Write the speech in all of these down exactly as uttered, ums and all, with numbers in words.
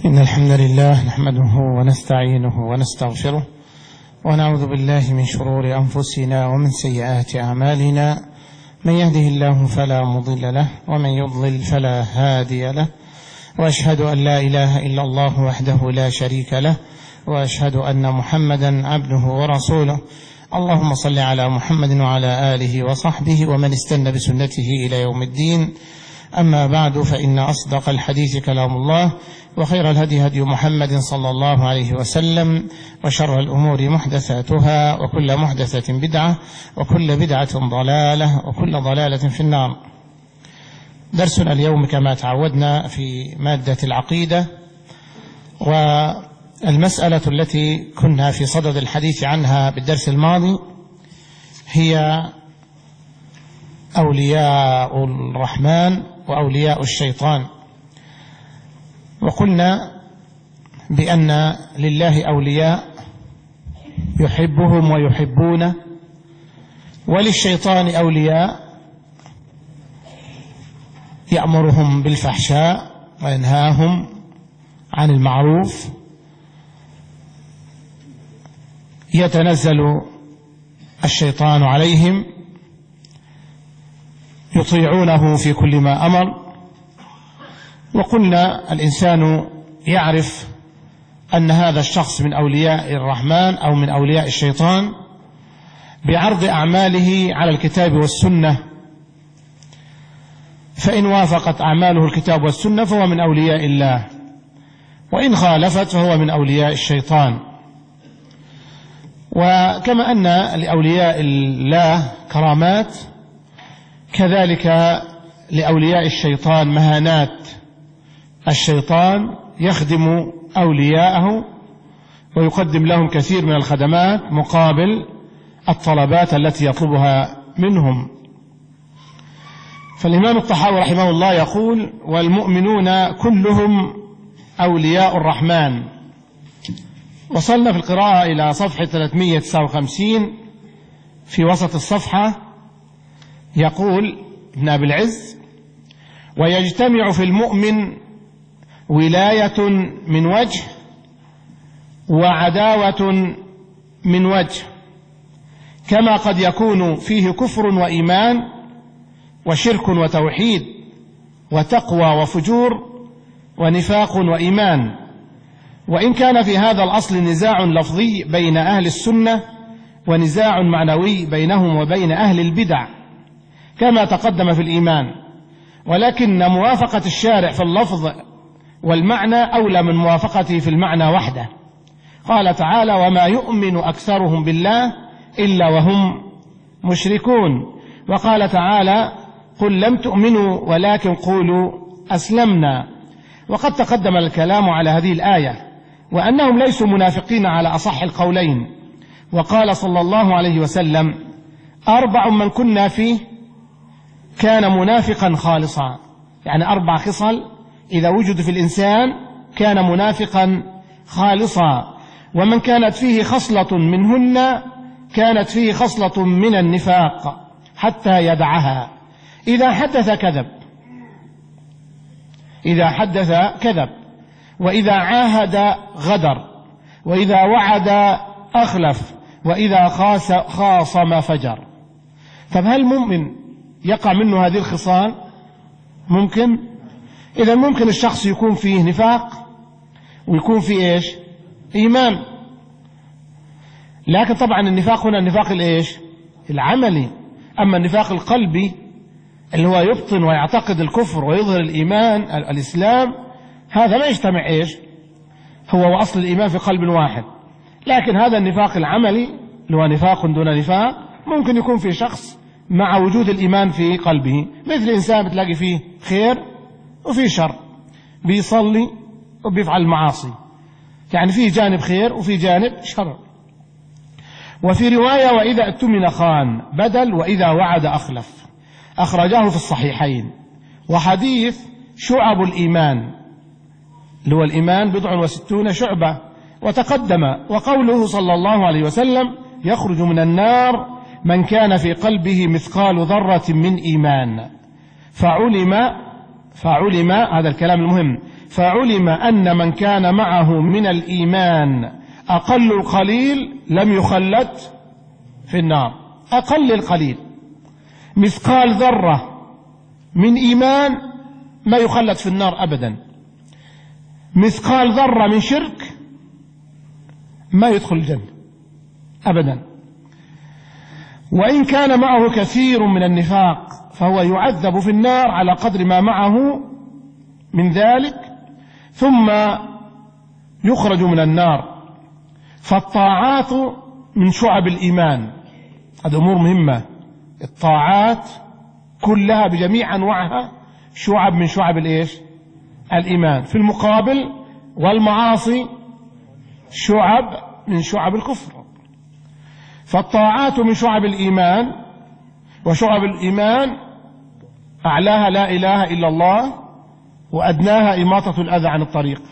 إن الحمد لله نحمده ونستعينه ونستغفره ونعوذ بالله من شرور أنفسنا ومن سيئات أعمالنا، من يهده الله فلا مضل له ومن يضلل فلا هادي له، وأشهد أن لا إله إلا الله وحده لا شريك له، وأشهد أن محمدا عبده ورسوله. اللهم صل على محمد وعلى آله وصحبه ومن استنى بسنته إلى يوم الدين. أما بعد، فإن أصدق الحديث كلام الله، وخير الهدي هدي محمد صلى الله عليه وسلم، وشر الأمور محدثاتها، وكل محدثة بدعة، وكل بدعة ضلالة، وكل ضلالة في النار. درسنا اليوم كما تعودنا في مادة العقيدة، والمسألة التي كنا في صدد الحديث عنها بالدرس الماضي هي أولياء الرحمن وأولياء الشيطان. وقلنا بأن لله أولياء يحبهم ويحبونه، وللشيطان أولياء يأمرهم بالفحشاء وينهاهم عن المعروف، يتنزل الشيطان عليهم يطيعونه في كل ما أمر. وقلنا الإنسان يعرف أن هذا الشخص من أولياء الرحمن أو من أولياء الشيطان بعرض أعماله على الكتاب والسنة، فإن وافقت أعماله الكتاب والسنة فهو من أولياء الله، وإن خالفت فهو من أولياء الشيطان. وكما أن لأولياء الله كرامات، كذلك لأولياء الشيطان مهانات. الشيطان يخدم أولياءه ويقدم لهم كثير من الخدمات مقابل الطلبات التي يطلبها منهم. فالإمام الطحاوي رحمه الله يقول: والمؤمنون كلهم أولياء الرحمن. وصلنا في القراءة إلى صفحة ثلاثمائة وتسعة وخمسين في وسط الصفحة، يقول ابن أبي العز: ويجتمع في المؤمن ولاية من وجه وعداوة من وجه، كما قد يكون فيه كفر وإيمان وشرك وتوحيد وتقوى وفجور ونفاق وإيمان. وإن كان في هذا الأصل نزاع لفظي بين أهل السنة ونزاع معنوي بينهم وبين أهل البدع كما تقدم في الإيمان، ولكن موافقة الشارع في اللفظ والمعنى أولى من موافقته في المعنى وحده. قال تعالى: وما يؤمن أكثرهم بالله إلا وهم مشركون. وقال تعالى: قل لم تؤمنوا ولكن قولوا أسلمنا. وقد تقدم الكلام على هذه الآية وأنهم ليسوا منافقين على أصح القولين. وقال صلى الله عليه وسلم: أربع من كنا فيه كان منافقا خالصا، يعني أربع خصال إذا وجد في الإنسان كان منافقا خالصا. ومن كانت فيه خصلة منهن كانت فيه خصلة من النفاق حتى يدعها. إذا حدث كذب إذا حدث كذب وإذا عاهد غدر، وإذا وعد أخلف، وإذا خاص خاصم فجر. طب هل مؤمن يقع منه هذه الخصال؟ ممكن. إذا ممكن الشخص يكون فيه نفاق ويكون فيه إيش؟ إيمان. لكن طبعا النفاق هنا النفاق الإيش؟ العملي. أما النفاق القلبي اللي هو يبطن ويعتقد الكفر ويظهر الإيمان الإسلام، هذا ما يجتمع إيش؟ هو وأصل الإيمان في قلب واحد. لكن هذا النفاق العملي اللي هو نفاق دون نفاق ممكن يكون في شخص مع وجود الإيمان في قلبه، مثل إنسان بتلاقي فيه خير وفيه شر، بيصلي وبيفعل معاصي، يعني فيه جانب خير وفيه جانب شر. وفي رواية: وإذا اؤتمن خان، بدل وإذا وعد أخلف، أخرجاه في الصحيحين. وحديث شعب الإيمان اللي هو الإيمان بضع وستون شعبة وتقدم. وقوله صلى الله عليه وسلم: يخرج من النار من كان في قلبه مثقال ذرة من إيمان. فعلم فعلم هذا الكلام المهم، فعلم أن من كان معه من الإيمان أقل القليل لم يخلد في النار. أقل القليل مثقال ذرة من إيمان ما يخلد في النار أبدا. مثقال ذرة من شرك ما يدخل الجنة أبدا. وإن كان معه كثير من النفاق فهو يعذب في النار على قدر ما معه من ذلك ثم يخرج من النار. فالطاعات من شعب الإيمان، هذه أمور مهمة. الطاعات كلها بجميع أنواعها شعب من شعب الإيش؟ الإيمان. في المقابل والمعاصي شعب من شعب الكفر. فالطاعات من شعب الإيمان، وشعب الإيمان أعلاها لا إله إلا الله، وأدناها إماطة الأذى عن الطريق.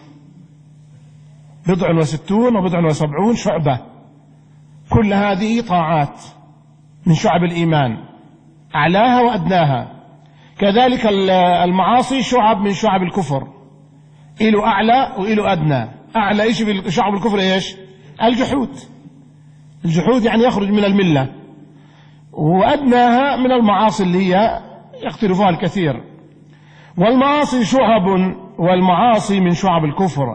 بضع وستون وبضع وسبعون شعبة، كل هذه طاعات من شعب الإيمان، أعلاها وأدناها. كذلك المعاصي شعب من شعب الكفر، إله أعلى وإله أدنى. أعلى إيش في شعب الكفر إيش؟ الجحود. الجحود يعني يخرج من الملة. وأدناها من المعاصي اللي هي يختلفها الكثير. والمعاصي شعب، والمعاصي من شعب الكفر.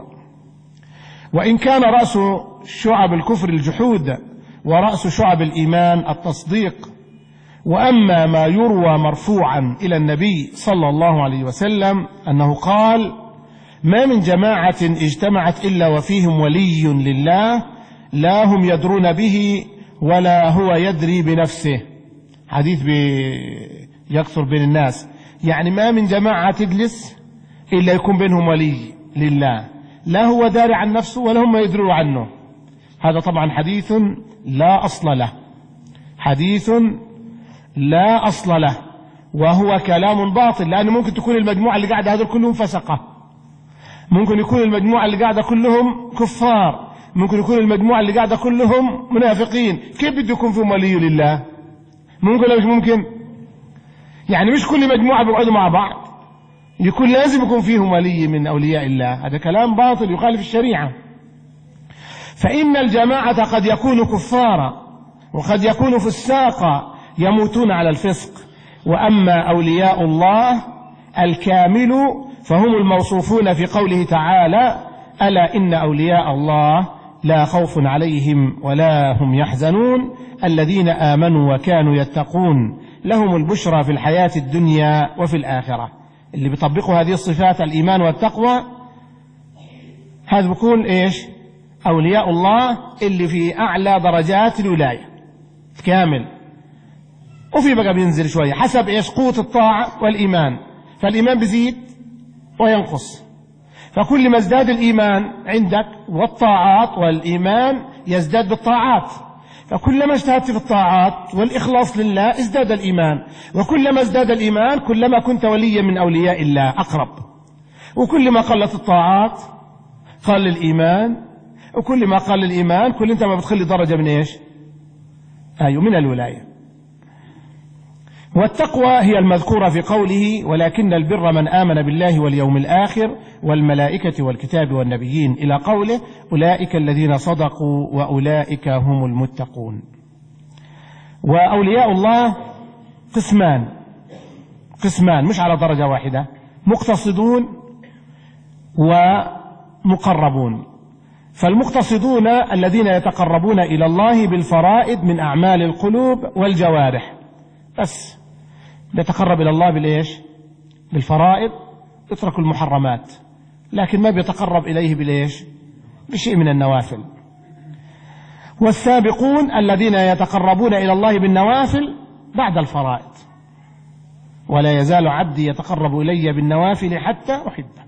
وإن كان رأس شعب الكفر الجحود، ورأس شعب الإيمان التصديق. وأما ما يروى مرفوعا إلى النبي صلى الله عليه وسلم أنه قال: ما من جماعة اجتمعت إلا وفيهم ولي لله لا هم يدرون به ولا هو يدري بنفسه. حديث يكثر بين الناس، يعني ما من جماعة تجلس إلا يكون بينهم ولي لله، لا هو داري عن نفسه ولا هم يدرون عنه. هذا طبعا حديث لا أصل له، حديث لا أصل له، وهو كلام باطل. لأنه ممكن تكون المجموعة اللي قاعدة هذول كلهم فسقة، ممكن يكون المجموعة اللي قاعدة كلهم كفار، ممكن يكون المجموعة اللي قاعدة كلهم منافقين. كيف بده يكون فيهم ولي لله؟ ممكن ولا مش ممكن؟ يعني مش كل مجموعة بيقعدوا مع بعض يكون لازم يكون فيهم ولي من أولياء الله. هذا كلام باطل يخالف الشريعة. فإن الجماعة قد يكون كفارا وقد يكون فساقا يموتون على الفسق. وأما أولياء الله الكامل فهم الموصوفون في قوله تعالى: ألا إن أولياء الله لا خوف عليهم ولا هم يحزنون الذين آمنوا وكانوا يتقون لهم البشرى في الحياة الدنيا وفي الآخرة. اللي بيطبقوا هذه الصفات الإيمان والتقوى هذا بيكون إيش؟ أولياء الله اللي في أعلى درجات الولاية كامل. وفي بقى بينزل شوية حسب إيش؟ قوة الطاعة والإيمان. فالإيمان بيزيد وينقص، فكل ما ازداد الإيمان عندك والطاعات والإيمان يزداد بالطاعات، فكلما اجتهدت في الطاعات والإخلاص لله ازداد الإيمان، وكلما ازداد الإيمان كلما كنت وليا من أولياء الله أقرب، وكلما قلت الطاعات قل الإيمان، وكل ما قل الإيمان كل انت ما بتخلي درجة من إيش؟ أيوه من الولاية. والتقوى هي المذكورة في قوله: ولكن البر من آمن بالله واليوم الآخر والملائكة والكتاب والنبيين، إلى قوله: أولئك الذين صدقوا وأولئك هم المتقون. وأولياء الله قسمان قسمان مش على درجة واحدة، مقتصدون ومقربون. فالمقتصدون الذين يتقربون إلى الله بالفرائض من أعمال القلوب والجوارح بس، يتقرب إلى الله بالإيش؟ بالفرائض، يترك المحرمات، لكن ما بيتقرب إليه بالإيش؟ بشيء من النوافل. والسابقون الذين يتقربون إلى الله بالنوافل بعد الفرائض. ولا يزال عبدي يتقرب إلي بالنوافل حتى أحبه.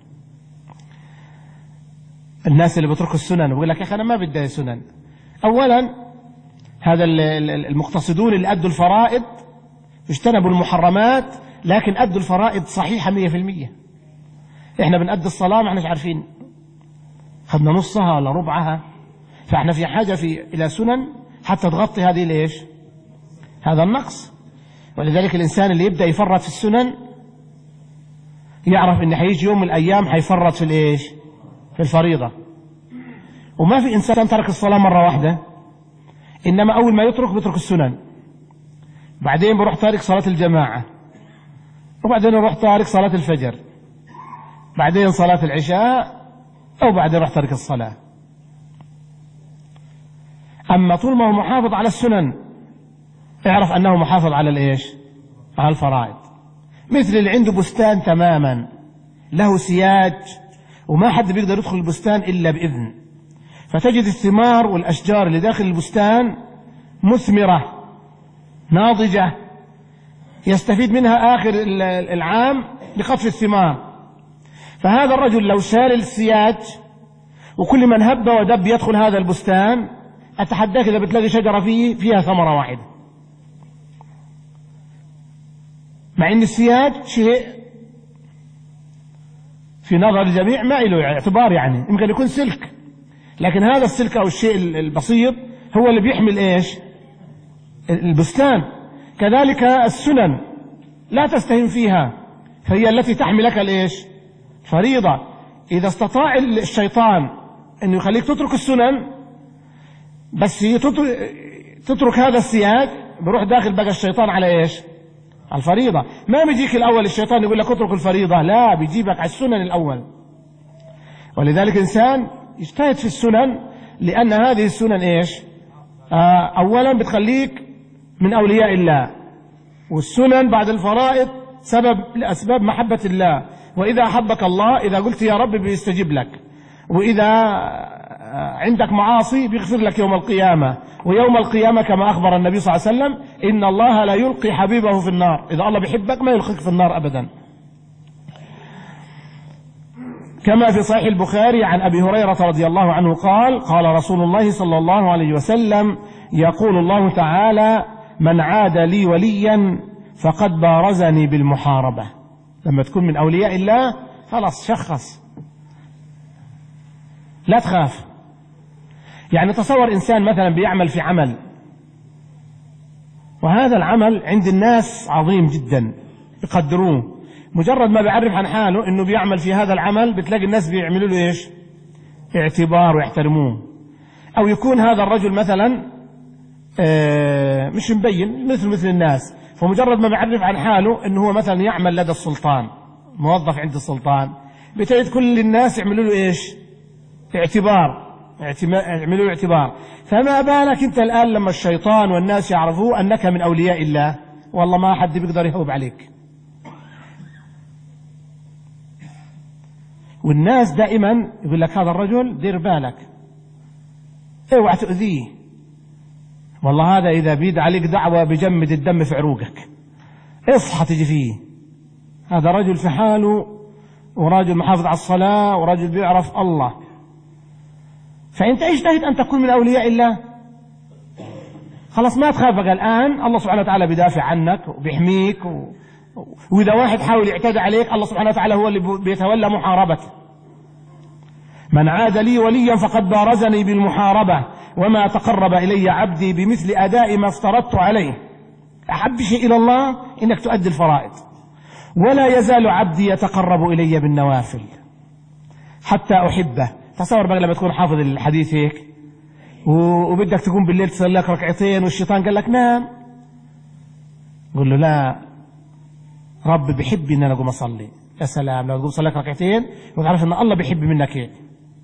الناس اللي بيتركوا السنن ويقول لك يا أخي أنا ما بدي سنن. أولا هذا المقتصدون اللي أدوا الفرائض اجتنبوا المحرمات، لكن أدوا الفرائض صحيحة مية في المية. إحنا بنأدي الصلاة ما إحناش عارفين خدنا نصها ولا ربعها، فإحنا في حاجة في إلى سنن حتى تغطي هذه ليش؟ هذا النقص. ولذلك الإنسان اللي يبدأ يفرط في السنن يعرف ان حيجي يوم من الايام حيفرط في الايش؟ في الفريضة. وما في انسان ترك الصلاة مرة واحدة، انما اول ما يترك بيترك السنن، بعدين بروح تارك صلاة الجماعة، وبعدين يروح تارك صلاة الفجر، بعدين صلاة العشاء، او بعدين يروح تارك الصلاة. اما طول ما هو محافظ على السنن اعرف انه محافظ على الايش؟ على الفرائض. مثل اللي عنده بستان تماما له سياج وما حد بيقدر يدخل البستان الا باذن، فتجد الثمار والاشجار اللي داخل البستان مثمرة ناضجة يستفيد منها آخر العام بقطف الثمار. فهذا الرجل لو شال السياج وكل من هب ودب يدخل هذا البستان، أتحداك إذا بتلاقي شجرة فيه فيها ثمرة واحدة، مع أن السياج شيء في نظر الجميع ما له اعتبار، يعني يمكن يكون سلك، لكن هذا السلك أو الشيء البسيط هو اللي بيحمل إيش؟ البستان. كذلك السنن لا تستهين فيها، فهي التي تحمل لك الإيش؟ فريضة. إذا استطاع الشيطان أنه يخليك تترك السنن بس تترك هذا السياج، بروح داخل بقى الشيطان على إيش؟ على الفريضة. ما بيجيك الأول الشيطان يقول لك اترك الفريضة، لا، بيجيبك على السنن الأول. ولذلك إنسان يجتهد في السنن، لأن هذه السنن إيش؟ آه أولا بتخليك من أولياء الله، والسنن بعد الفرائض سبب لأسباب محبة الله، وإذا أحبك الله إذا قلت يا رب بيستجيب لك، وإذا عندك معاصي بيغفر لك يوم القيامة، ويوم القيامة كما أخبر النبي صلى الله عليه وسلم إن الله لا يلقي حبيبه في النار، إذا الله بيحبك ما يلقيك في النار أبدا. كما في صحيح البخاري عن أبي هريرة رضي الله عنه قال قال رسول الله صلى الله عليه وسلم يقول الله تعالى من عاد لي وليا فقد بارزني بالمحاربة. لما تكون من أولياء الله خلاص شخص، لا تخاف. يعني تصور إنسان مثلا بيعمل في عمل، وهذا العمل عند الناس عظيم جدا يقدروه، مجرد ما بيعرف عن حاله انه بيعمل في هذا العمل بتلاقي الناس بيعملوا له ايش؟ اعتبار ويحترموه. او يكون هذا الرجل مثلا مش مبين مثل مثل الناس، فمجرد ما بيعرف عن حاله انه هو مثلا يعمل لدى السلطان، موظف عند السلطان، بتجد كل الناس يعملوا له ايش؟ اعتبار، يعملوا له اعتبار. فما بالك انت الان لما الشيطان والناس يعرفوا انك من اولياء الله، والله ما حد بيقدر يهوب عليك. والناس دائما يقول لك هذا الرجل دير بالك، اوعى تؤذيه، والله هذا اذا بيد عليك دعوة بجمد الدم في عروقك، اصحى تجي فيه، هذا رجل في حاله، ورجل محافظ على الصلاة، ورجل بيعرف الله. فانت اجتهد ان تكون من اولياء الله، خلاص ما تخاف بقى. الان الله سبحانه وتعالى بيدافع عنك وبيحميك، و... واذا واحد حاول يعتدي عليك الله سبحانه وتعالى هو اللي بيتولى محاربته. من عاد لي وليا فقد بارزني بالمحاربة وما تقرب إلي عبدي بمثل أداء ما افترضت عليه. أحب شيء إلى الله إنك تؤدي الفرائض، ولا يزال عبدي يتقرب إلي بالنوافل حتى أحبه. تصور بقى لما تكون حافظ الحديث هيك وبدك تقوم بالليل تصلي لك ركعتين والشيطان قال لك نام، قل له لا، رب بيحب ان انا اقوم اصلي. يا سلام لو تقوم تصلي لك ركعتين وتعرف ان الله بيحب منك هيك.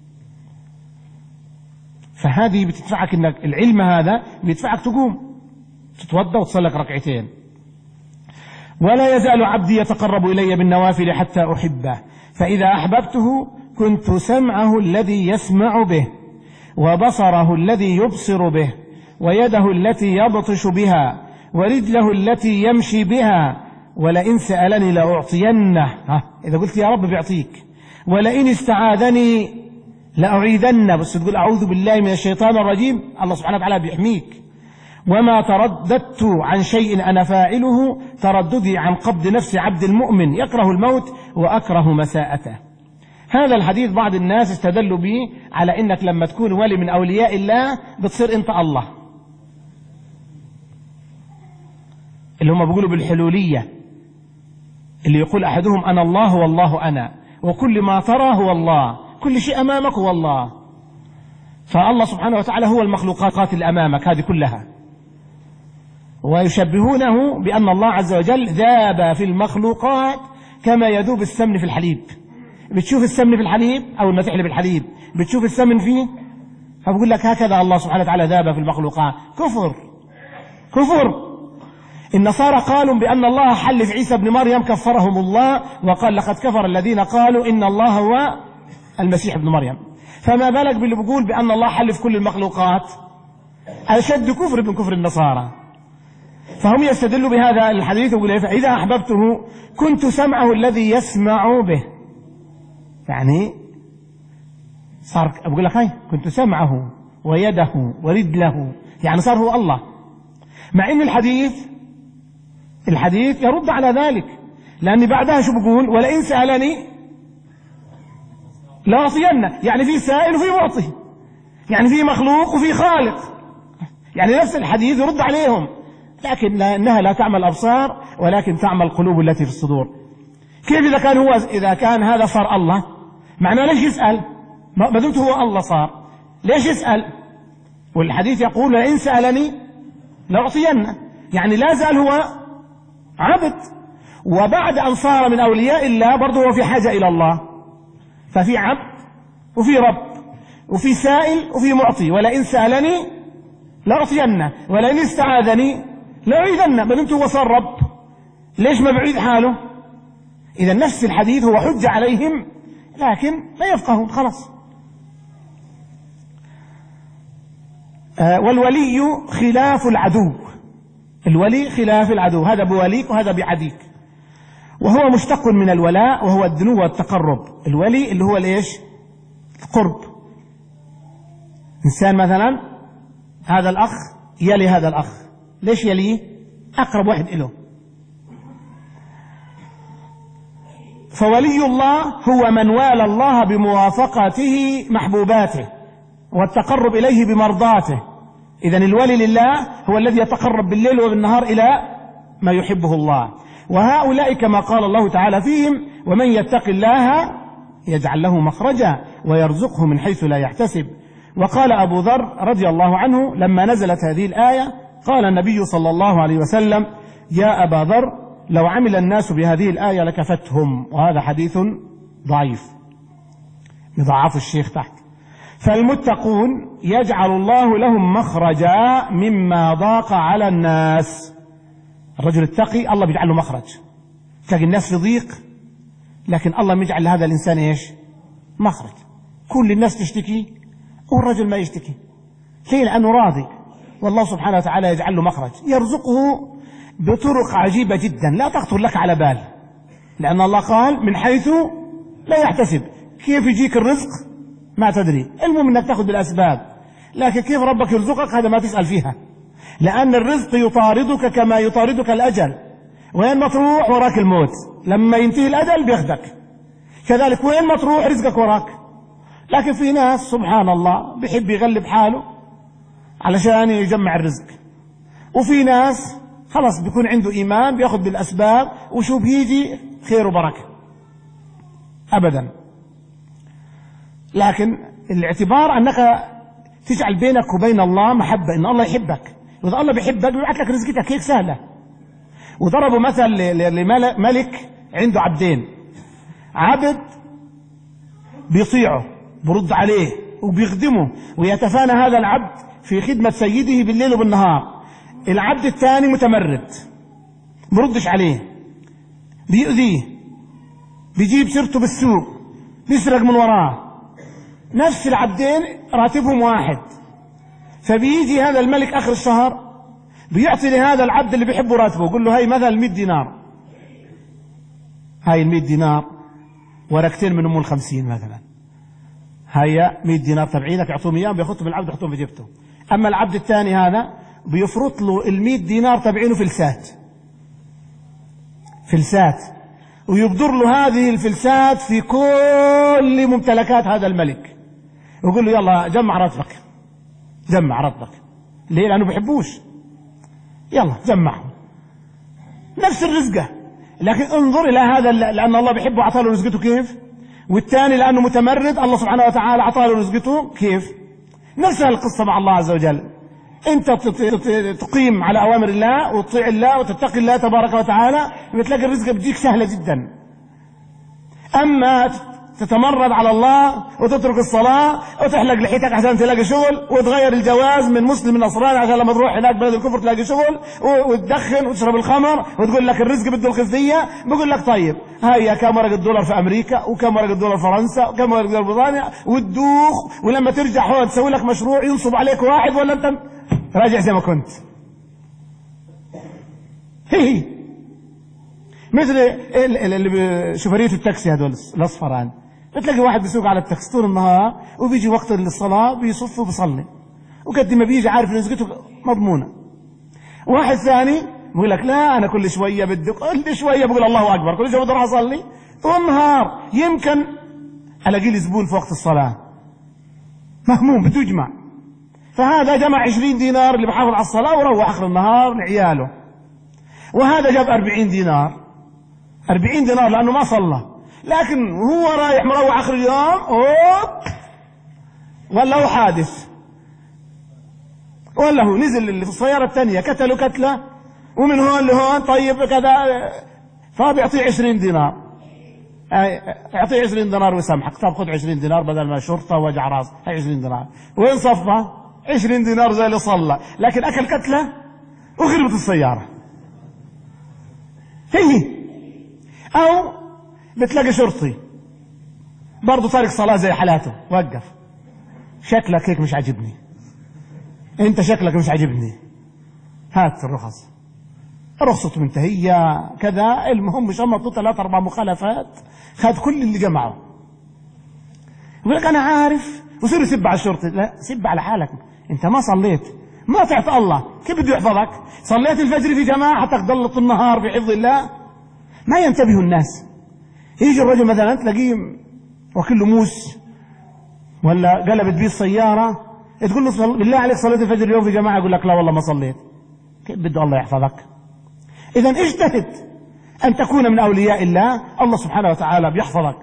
فهذه بتدفعك انك العلم هذا بيدفعك تقوم تتوضا وتصلي لك ركعتين. ولا يزال عبدي يتقرب الي بالنوافل حتى احبه، فاذا احببته كنت سمعه الذي يسمع به، وبصره الذي يبصر به، ويده التي يبطش بها، ورجله التي يمشي بها، ولئن سألني لأعطينه. ها إذا قلت يا رب بيعطيك، ولئن استعاذني لأعيذنه، بس تقول أعوذ بالله من الشيطان الرجيم، الله سبحانه وتعالى بيحميك. وما ترددت عن شيء أنا فاعله ترددي عن قبض نفس عبد المؤمن يكره الموت وأكره مساءته. هذا الحديث بعض الناس استدلوا به على إنك لما تكون ولي من أولياء الله بتصير أنت الله، اللي هم بيقولوا بالحلولية، اللي يقول أحدهم أنا الله والله أنا، وكل ما ترى هو الله، كل شيء أمامك هو الله. فالله سبحانه وتعالى هو المخلوقات اللي أمامك هذه كلها. ويشبهونه بأن الله عز وجل ذاب في المخلوقات كما يذوب السمن في الحليب. بتشوف السمن في الحليب أو ما تحلب الحليب بتشوف السمن فيه، فبقول لك هكذا الله سبحانه وتعالى ذاب في المخلوقات. كفر كفر. النصارى قالوا بأن الله حل في عيسى بن مريم، كفرهم الله وقال لقد كفر الذين قالوا إن الله هو المسيح ابن مريم. فما بالك باللي بيقول بأن الله حل في كل المخلوقات؟ أشد كفر من كفر النصارى. فهم يستدلوا بهذا الحديث ويقول فإذا أحببته كنت سمعه الذي يسمع به. يعني صار أقول لك هاي كنت سمعه ويده ورجله، يعني صار هو الله. مع إن الحديث الحديث يرد على ذلك، لأن بعدها شو بقول؟ ولئن سألني لأعطينه. يعني في سائل وفي معطي، يعني في مخلوق وفي خالق، يعني نفس الحديث يرد عليهم. لكن لأنها لا تعمل الأبصار ولكن تعمل القلوب التي في الصدور. كيف إذا كان هو إذا كان هذا صار الله، معناه ليش يسأل؟ ما دمت هو الله صار ليش يسأل؟ والحديث يقول لئن سألني لأعطينه، يعني لا زال هو عبد، وبعد أن صار من أولياء الله برضه هو في حاجة إلى الله. ففي عبد وفي رب وفي سائل وفي معطي. ولئن سألني لأعطينه ولئن استعاذني لأعيذنه. ما دمت هو صار رب ليش ما بعيد حاله؟ إذا نفس الحديث هو حجة عليهم لكن لا يفقهون خلاص. آه والولي خلاف العدو. الولي خلاف العدو، هذا بوليك وهذا بعديك. وهو مشتق من الولاء وهو الدنو والتقرب. الولي اللي هو الايش؟ القرب. إنسان مثلا هذا الأخ يلي هذا الأخ، ليش يليه؟ أقرب واحد إله. فولي الله هو من والى الله بموافقته محبوباته والتقرب إليه بمرضاته. إذن الولي لله هو الذي يتقرب بالليل وبالنهار إلى ما يحبه الله. وهؤلاء كما قال الله تعالى فيهم ومن يتق الله يجعل له مخرجا ويرزقه من حيث لا يحتسب. وقال أبو ذر رضي الله عنه لما نزلت هذه الآية قال النبي صلى الله عليه وسلم يا أبا ذر لو عمل الناس بهذه الآية لكفتهم. وهذا حديث ضعيف يضعف الشيخ تحت. فالمتقون يجعل الله لهم مخرجا مما ضاق على الناس. الرجل التقي الله بيجعل له مخرج. تلاقي الناس في ضيق لكن الله بيجعل لهذا الإنسان إيش؟ مخرج. كل الناس تشتكي والرجل ما يشتكي. ليه؟ لأنه راضي، والله سبحانه وتعالى يجعل له مخرج يرزقه بطرق عجيبة جدا لا تخطر لك على بال، لأن الله قال من حيث لا يحتسب. كيف يجيك الرزق ما تدري، المهم انك تاخذ بالأسباب، لكن كيف ربك يرزقك هذا ما تسأل فيها، لأن الرزق يطاردك كما يطاردك الأجل. وين ما تروح وراك الموت، لما ينتهي الأجل بياخدك. كذلك وين ما تروح رزقك وراك. لكن في ناس سبحان الله بيحب يغلب حاله علشان يجمع الرزق، وفي ناس خلاص بيكون عنده إيمان بياخذ بالأسباب وشو بيجي خير وبركة أبدا. لكن الاعتبار أنك تجعل بينك وبين الله محبة، إن الله يحبك، وإذا الله بيحبك بيبعث لك رزقتك هيك سهلة. وضربوا مثل لملك عنده عبدين، عبد بيطيعه برد عليه وبيخدمه ويتفانى هذا العبد في خدمة سيده بالليل وبالنهار. العبد الثاني متمرد بردش عليه، بيؤذيه، بيجيب سيرته بالسوق، بيسرق من وراه. نفس العبدين راتبهم واحد، فبيجي هذا الملك آخر الشهر بيعطي لهذا العبد اللي بيحبه راتبه، يقول له هاي مثلا مئة دينار، هاي المئة دينار ورقتين من أم الخمسين مثلا، هيا مئة دينار تبعينك اعطوهم اياه، بياخذهم العبد يحطهم في جيبته. اما العبد الثاني هذا بيفرط له المئة دينار تبعينه فلسات فلسات ويبدر له هذه الفلسات في كل ممتلكات هذا الملك، ويقول له يلا جمع راتبك جمع راتبك. ليه؟ لانه بيحبوش، يلا جمعهم. نفس الرزقه لكن انظر إلى هذا، لأن الله بيحبه أعطاه له رزقته كيف، والثاني لأنه متمرد الله سبحانه وتعالى أعطاه له رزقته كيف. نفس القصة مع الله عز وجل، أنت تقيم على أوامر الله وتطيع الله وتتقي الله تبارك وتعالى بتلاقي الرزق بيجيك سهلة جدا. أما تتمرد على الله وتترك الصلاة وتحلق لحيتك عشان تلاقي شغل، وتغير الجواز من مسلم لنصراني عشان لما تروح هناك بلد الكفر تلاقي شغل، وتدخن وتشرب الخمر وتقول لك الرزق بده الخزية، بقول لك طيب هيا كم ورقة دولار في أمريكا وكم ورقة دولار في فرنسا وكم ورقة دولار في بريطانيا وتدوخ، ولما ترجع هون تسوي لك مشروع ينصب عليك واحد ولا أنت راجع زي ما كنت. هي مثل اللي شوفرية التاكسي هذول الأصفران، بتلاقي واحد بيسوق على التاكسي طول النهار وبيجي وقت الصلاة بيصف وبيصلي، وقد ما بيجي عارف رزقته مضمونة. واحد ثاني بيقول لك لا أنا كل شوية بدي كل شوية بقول الله أكبر، كل شوية بدي أروح أصلي طول النهار، يمكن ألاقي لي زبون في وقت الصلاة مهموم بده يجمع، فهذا جمع عشرين دينار اللي بحافظ على الصلاة وروح آخر النهار لعياله، وهذا جاب أربعين دينار أربعين دينار لأنه ما صلى، لكن هو رايح مروح آخر اليوم أوب ولا هو حادث ولا هو نزل اللي في السيارة الثانية كتله كتلة ومن هون لهون طيب كذا، فبيعطيه عشرين دينار، يعطيه عشرين دينار ويسامحك، طب خذ عشرين دينار بدل ما شرطة وجع راس، هي عشرين دينار وين صفى عشرين دينار زي اللي صلى، لكن أكل كتلة وخربت السيارة. هي أو بتلاقي شرطي برضه تارك صلاة زي حالاته، وقف شكلك هيك مش عاجبني، انت شكلك مش عاجبني، هات الرخص، رخصته منتهية كذا، المهم شمطوا ثلاث أربع مخالفات، خد كل اللي جمعه، يقول لك أنا عارف، وصير يسب على الشرطي، لا سب على حالك، انت ما صليت، ما طعت الله، كيف بده يحفظك؟ صليت الفجر في جماعة حتى تضل النهار في حفظ الله؟ ما ينتبه الناس. يجي الرجل مثلا تلاقيه واكل له موس ولا قلبت بيه السيارة، تقول له صل... بالله عليك صليت الفجر اليوم في جماعة، يقول لك لا والله ما صليت. كيف بده الله يحفظك؟ إذا اجتهد أن تكون من أولياء الله، الله سبحانه وتعالى بيحفظك.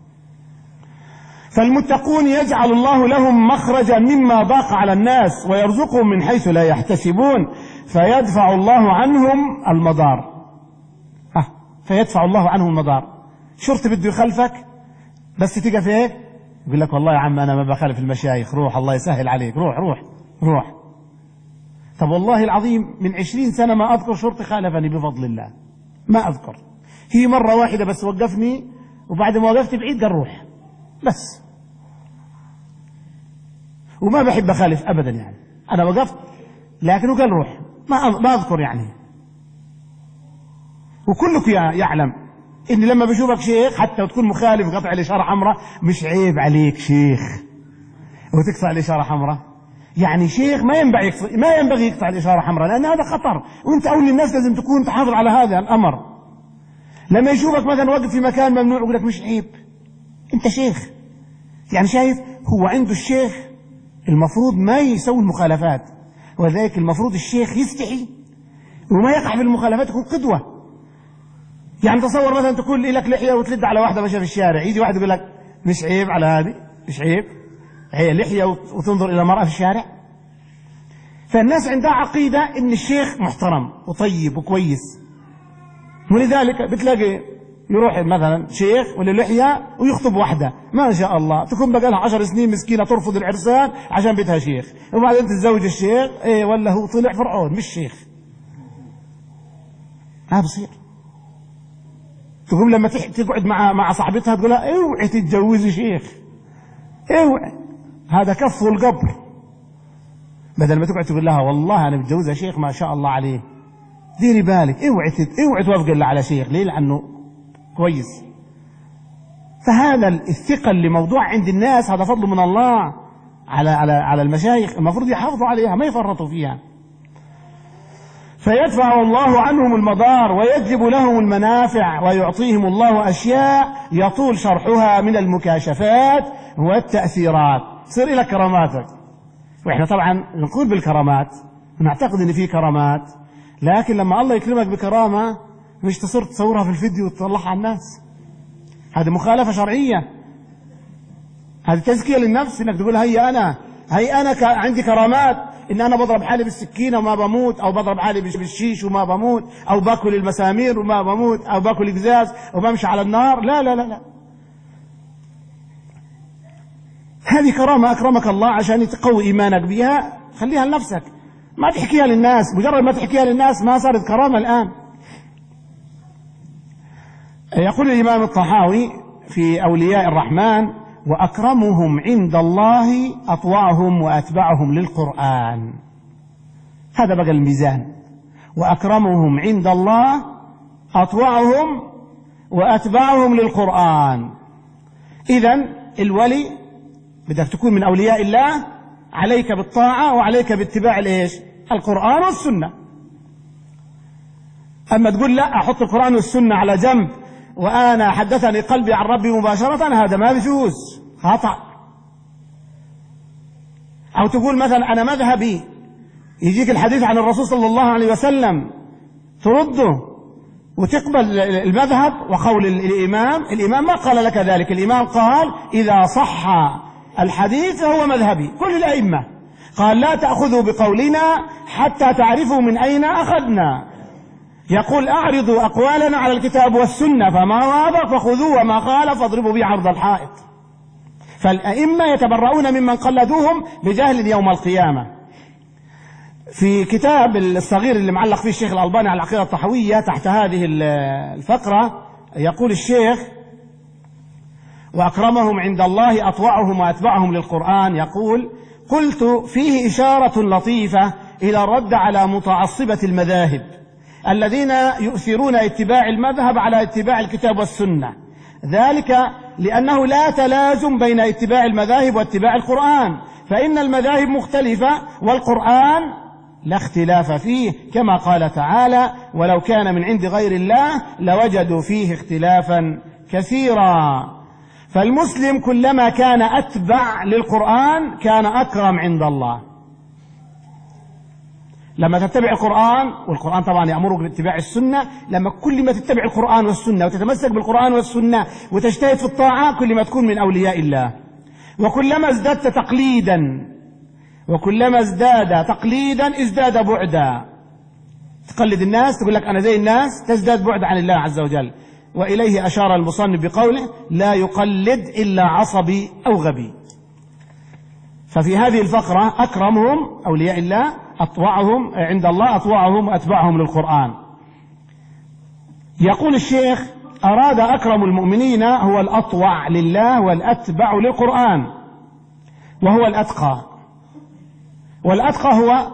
فالمتقون يجعل الله لهم مخرجا مما ضاق على الناس ويرزقهم من حيث لا يحتسبون فيدفع الله عنهم المضار. أه فيدفع الله عنهم المضار. شرطي بده يخلفك بس تقف هيك يقول لك والله يا عم أنا ما بخالف المشايخ، روح الله يسهل عليك، روح روح روح. طب والله العظيم من عشرين سنة ما أذكر شرطي خالفني بفضل الله، ما أذكر. هي مرة واحدة بس وقفني، وبعد ما وقفت بعيد قال روح بس، وما بحب أخالف أبدا يعني، أنا وقفت لكنه قال روح، ما ما أذكر يعني. وكلك يعلم إن لما بشوفك شيخ حتى وتكون مخالف قطع الإشارة حمراء مش عيب عليك شيخ وتقطع الإشارة حمراء، يعني شيخ ما ينبغي ما ينبغي يقطع الإشارة حمراء لأن هذا خطر، وأنت أولي الناس لازم تكون تحافظ على هذا الأمر. لما يشوفك مثلا وقف في مكان ممنوع يقول لك مش عيب، أنت شيخ. يعني شايف هو عنده الشيخ المفروض ما يسوي المخالفات، وذلك المفروض الشيخ يستحي وما يقع في المخالفات، يكون قدوة. يعني تصور مثلا تكون لك لحية وتلد على واحدة ماشية في الشارع، يجي واحد يقول لك مش عيب على هذه، مش عيب هي لحية وتنظر إلى مرأة في الشارع. فالناس عندها عقيدة إن الشيخ محترم وطيب وكويس، ولذلك بتلاقي يروح مثلا شيخ ولا لحية ويخطب واحدة ما شاء الله تكون بقى لها عشر سنين مسكينة ترفض العرسان عشان بيتها شيخ، وبعدين تتزوج الشيخ ايه ولا هو طلع فرعون مش شيخ. ما بصير. تقوم لما تقعد مع مع صاحبتها تقول لها اوعي تتجوزي شيخ، اوعي، هذا كف القبر. بدل ما تقعد تقول لها والله انا متجوزها شيخ ما شاء الله عليه، ديري بالك، اوعي اوعي توافق الا على شيخ، ليه؟ لانه كويس. فهذا الثقة اللي موضوع عند الناس هذا فضل من الله على على على المشايخ، المفروض يحافظوا عليها ما يفرطوا فيها. فيدفع الله عنهم المضار ويجلب لهم المنافع ويعطيهم الله أشياء يطول شرحها من المكاشفات والتأثيرات. تصير إلى كراماتك، وإحنا طبعا نقول بالكرامات ونعتقد إن في كرامات، لكن لما الله يكرمك بكرامة مش تصور تصورها في الفيديو وتطلعها على الناس. هذه مخالفة شرعية، هذه تزكية للنفس، انك تقول هي انا هي انا عندي كرامات، ان انا بضرب حالي بالسكينة وما بموت، او بضرب حالي بالشيش وما بموت، او باكل المسامير وما بموت، او باكل قزاز وبمشي على النار. لا لا لا لا، هذه كرامة أكرمك الله عشان تقوي إيمانك بها، خليها لنفسك، ما تحكيها للناس. مجرد ما تحكيها للناس ما صارت كرامة الآن. يقول الإمام الطحاوي في أولياء الرحمن: وأكرمهم عند الله أطوعهم وأتبعهم للقرآن. هذا بقى الميزان، وأكرمهم عند الله أطوعهم وأتبعهم للقرآن. إذن الولي بدك تكون من أولياء الله، عليك بالطاعة وعليك باتباع الإيش؟ القرآن والسنة. أما تقول لا أحط القرآن والسنة على جنب وأنا حدثني قلبي عن ربي مباشرة، هذا ما بيجوز، خطأ. أو تقول مثلا أنا مذهبي، يجيك الحديث عن الرسول صلى الله عليه وسلم ترده وتقبل المذهب وقول الإمام. الإمام ما قال لك ذلك، الإمام قال إذا صح الحديث فهو مذهبي. كل الأئمة قال لا تأخذوا بقولنا حتى تعرفوا من أين أخذنا. يقول أعرضوا أقوالنا على الكتاب والسنة، فما وافق فخذوه وما قال فاضربوا به عرض الحائط. فالأئمة يتبرؤون ممن قلدوهم بجهل يوم القيامة. في كتاب الصغير اللي معلق فيه الشيخ الألباني على العقيدة الطحوية تحت هذه الفقرة يقول الشيخ: وأكرمهم عند الله أطوعهم وأتبعهم للقرآن. يقول: قلت فيه إشارة لطيفة إلى الرد على متعصبة المذاهب الذين يؤثرون اتباع المذهب على اتباع الكتاب والسنة، ذلك لأنه لا تلازم بين اتباع المذاهب واتباع القرآن، فإن المذاهب مختلفة والقرآن لا اختلاف فيه، كما قال تعالى: ولو كان من عند غير الله لوجدوا فيه اختلافا كثيرا. فالمسلم كلما كان أتبع للقرآن كان أكرم عند الله. لما تتبع القرآن، والقرآن طبعا يأمرك باتباع السنة، لما كل ما تتبع القرآن والسنة وتتمسك بالقرآن والسنة وتجتهد في الطاعة كل ما تكون من أولياء الله. وكلما ازددت تقليدا وكلما ازداد تقليدا ازداد بعدا. تقلد الناس، تقول لك أنا زي الناس، تزداد بعد عن الله عز وجل. وإليه أشار المصنف بقوله: لا يقلد إلا عصبي أو غبي. ففي هذه الفقرة أكرمهم أولياء الله أطوعهم عند الله أطوعهم وأتبعهم للقرآن. يقول الشيخ: أراد أكرم المؤمنين هو الأطوع لله والأتبع للقرآن، وهو الأتقى. والأتقى هو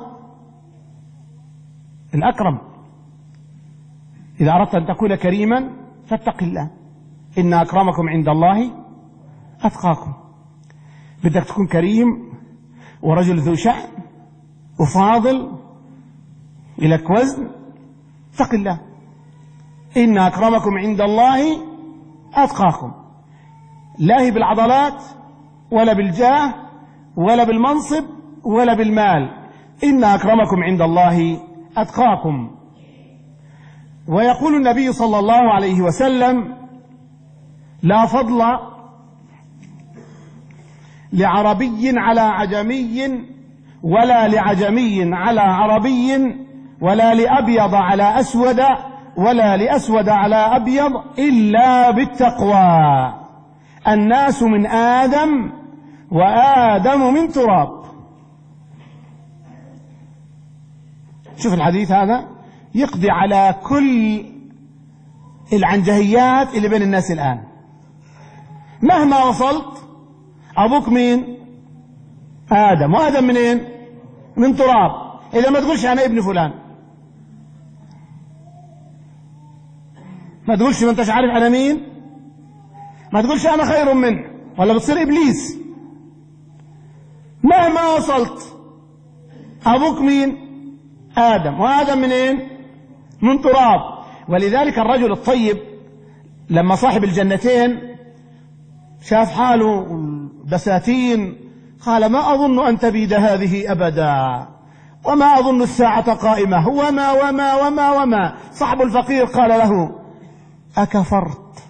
الأكرم. إذا أردت أن تكون كريما فاتق الله، إن أكرمكم عند الله أتقاكم. بدك تكون كريم ورجل ذو شأن وفاضل إلك وزن، اتق الله، إن أكرمكم عند الله أتقاكم. لا هي بالعضلات ولا بالجاه ولا بالمنصب ولا بالمال، إن أكرمكم عند الله أتقاكم. ويقول النبي صلى الله عليه وسلم: لا فضل لعربي على عجمي ولا لعجمي على عربي ولا لأبيض على أسود ولا لأسود على أبيض إلا بالتقوى. الناس من آدم وآدم من تراب. شوف الحديث هذا يقضي على كل العنجهيات اللي بين الناس الآن. مهما وصلت، أبوك مين؟ آدم، وآدم منين؟ من تراب. إذا ما تقولش أنا ابن فلان، ما تقولش ما انتش عارف أنا مين، ما تقولش أنا خير منه، ولا بتصير إبليس. مهما وصلت، أبوك مين؟ آدم، وآدم منين؟ من تراب. ولذلك الرجل الطيب لما صاحب الجنتين شاف حاله بساتين قال: ما أظن أن تبيد هذه أبدا، وما أظن الساعة قائمة وما وما وما وما. صاحب الفقير قال له: أكفرت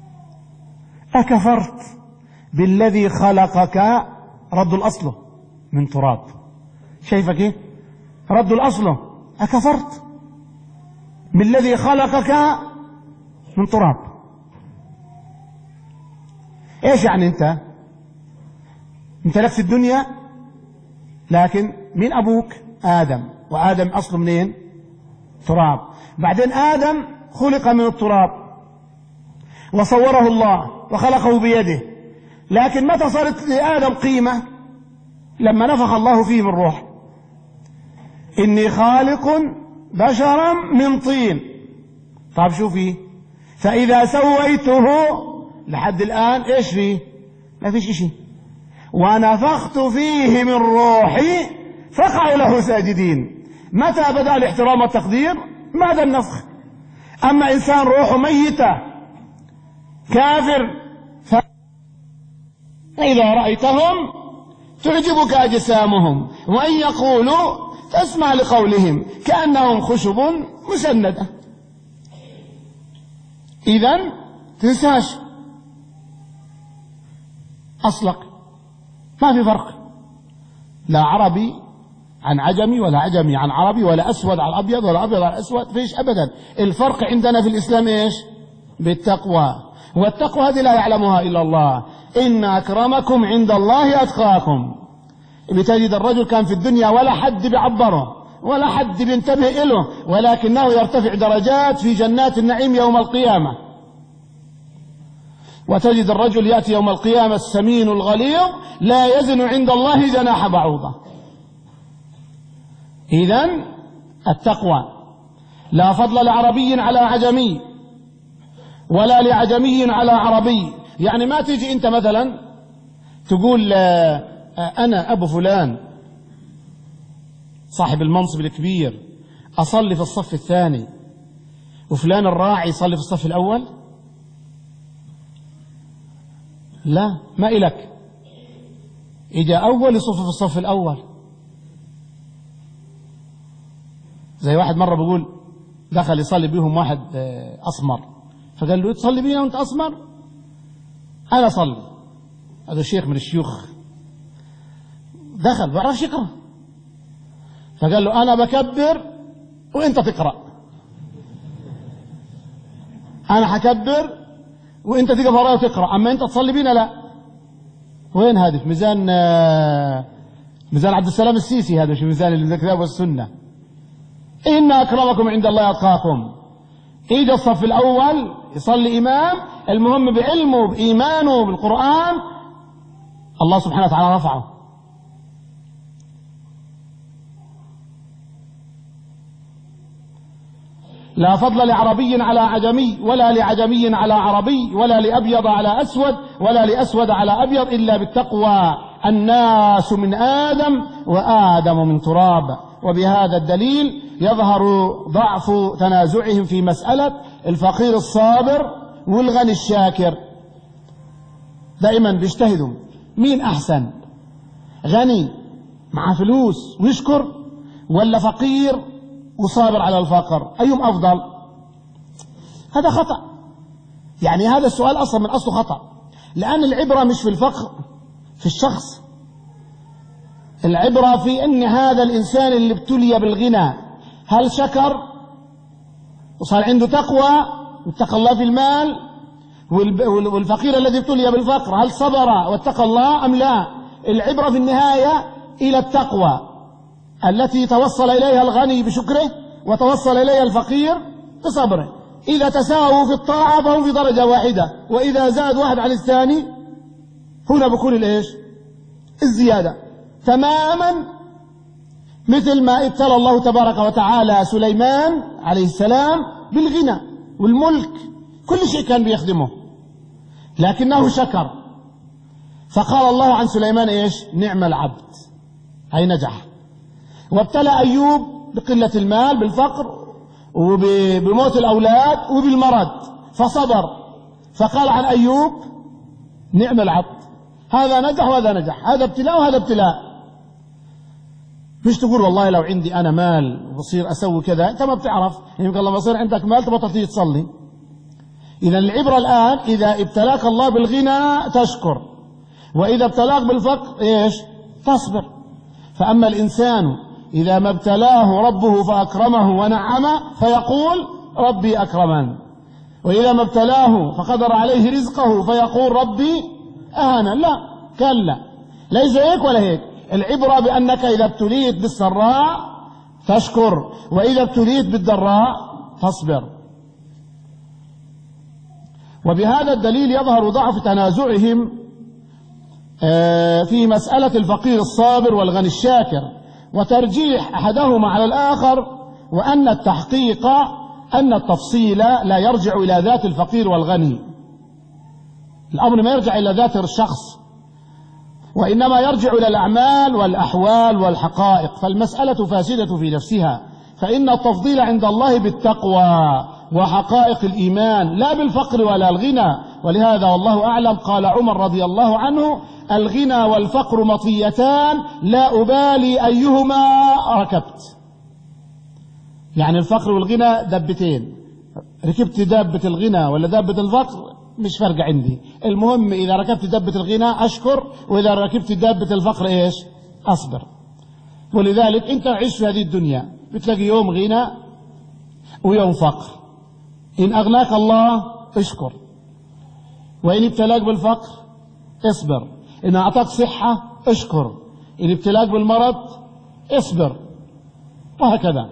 أكفرت بالذي خلقك؟ رد الأصل من تراب. شايفك إيه؟ رد الأصل. أكفرت بالذي خلقك من تراب. إيش يعني أنت أنت لك في الدنيا، لكن من أبوك؟ آدم، وآدم أصله منين؟ تراب. بعدين آدم خلق من التراب وصوره الله وخلقه بيده، لكن متى صارت لآدم قيمة؟ لما نفخ الله فيه من روح: إني خالق بشرا من طين. طيب شو فيه؟ فإذا سويته، لحد الآن إيش فيه؟ ما فيش إشي. ونفخت فيه من روحي فقعوا له ساجدين. متى بدأ الاحترام والتقدير؟ بعد النفخ. أما إنسان روحه ميتة كافر، فإذا رأيتهم تعجبك أجسامهم وإن يقولوا تسمع لقولهم كأنهم خشب مسندة. إذن تنساش أصلك، ما في فرق، لا عربي عن عجمي ولا عجمي عن عربي ولا أسود على أبيض ولا أبيض على أسود، فيش أبدا. الفرق عندنا في الإسلام إيش؟ بالتقوى، والتقوى هذه لا يعلمها إلا الله. إن أكرمكم عند الله أتقاكم. بتجد الرجل كان في الدنيا ولا حد بيعبره ولا حد بينتبه إله، ولكنه يرتفع درجات في جنات النعيم يوم القيامة. وتجد الرجل يأتي يوم القيامة السمين الغليظ لا يزن عند الله جناح بعوضة. إذن التقوى لا فضل لعربي على عجمي ولا لعجمي على عربي. يعني ما تيجي أنت مثلا تقول أنا أبو فلان صاحب المنصب الكبير أصلي في الصف الثاني وفلان الراعي يصلي في الصف الأول. لا، ما إلك. إجا أول يصف في الصف الأول. زي واحد مرة بيقول دخل يصلي بيهم واحد أسمر، فقال له تصلي بينا وانت أسمر؟ أنا صلي. هذا شيخ من الشيوخ دخل بعرفش يقرأ، فقال له أنا بكبر وانت تقرأ، أنا حكبر وانت تقف ورايا وتقرأ، أما انت تصلي بينا لا. وين هذا؟ في ميزان ميزان عبد السلام السيسي، هذا في ميزان الكتاب والسنة. إن أكرمكم عند الله أتقاكم. إجا الصف الأول يصلي إمام، المهم بعلمه بإيمانه بالقرآن الله سبحانه وتعالى رفعه. لا فضل لعربي على عجمي ولا لعجمي على عربي ولا لأبيض على أسود ولا لأسود على أبيض إلا بالتقوى. الناس من آدم وآدم من تراب. وبهذا الدليل يظهر ضعف تنازعهم في مسألة الفقير الصابر والغني الشاكر. دائما بيجتهدوا مين أحسن، غني مع فلوس ويشكر ولا فقير وصابر على الفقر، أيهم أفضل؟ هذا خطأ. يعني هذا السؤال أصلا من أصله خطأ، لأن العبرة مش في الفقر في الشخص، العبرة في أن هذا الإنسان اللي ابتلي بالغنى هل شكر وصار عنده تقوى واتقى الله في المال، والفقير الذي ابتلي بالفقر هل صبر واتقى الله أم لا؟ العبرة في النهاية إلى التقوى التي توصل إليها الغني بشكره وتوصل إليها الفقير بصبره. إذا تساووا في الطاعة فهم في درجة واحدة، وإذا زاد واحد عن الثاني هنا بكون الإيش؟ الزيادة. تماما مثل ما ابتلى الله تبارك وتعالى سليمان عليه السلام بالغنى والملك، كل شيء كان بيخدمه لكنه شكر، فقال الله عن سليمان إيش؟ نعم العبد، هي نجح. وابتلى أيوب بقلة المال بالفقر وبموت الأولاد وبالمرض فصبر، فقال عن أيوب نعم العبد. هذا نجح وهذا نجح، هذا ابتلاء وهذا ابتلاء. مش تقول والله لو عندي أنا مال وبصير أسوي كذا. أنت ما بتعرف، يمكن لما يصير عندك مال تبطل تيجي تصلي. إذا العبرة الآن إذا ابتلاك الله بالغنى تشكر، وإذا ابتلاك بالفقر إيش؟ تصبر. فأما الإنسان إذا ما ابتلاه ربه فأكرمه ونعمه فيقول ربي أكرمن، وإذا ما ابتلاه فقدر عليه رزقه فيقول ربي أهانن. لا، كلا، ليس هيك ولا هيك. العبرة بأنك إذا ابتليت بالسراء تشكر، وإذا ابتليت بالضراء تصبر. وبهذا الدليل يظهر ضعف تنازعهم في مسألة الفقير الصابر والغني الشاكر، وترجيح أحدهما على الآخر، وأن التحقيق أن التفصيل لا يرجع إلى ذات الفقير والغني. الأمر ما يرجع إلى ذات الشخص، وإنما يرجع إلى الأعمال والأحوال والحقائق، فالمسألة فاسدة في نفسها. فإن التفضيل عند الله بالتقوى وحقائق الإيمان لا بالفقر ولا الغنى. ولهذا والله أعلم قال عمر رضي الله عنه: الغنى والفقر مطيتان لا أبالي أيهما ركبت. يعني الفقر والغنى دبتين، ركبت دابة الغنى ولا دابة الفقر مش فرق عندي، المهم إذا ركبت دابة الغنى أشكر، وإذا ركبت دابة الفقر إيش؟ أصبر. ولذلك أنت عيش في هذه الدنيا بتلاقي يوم غنى ويوم فقر. إن أغناك الله اشكر، وإن ابتلاك بالفقر اصبر، إن أعطاك صحة اشكر، إن ابتلاك بالمرض اصبر، وهكذا.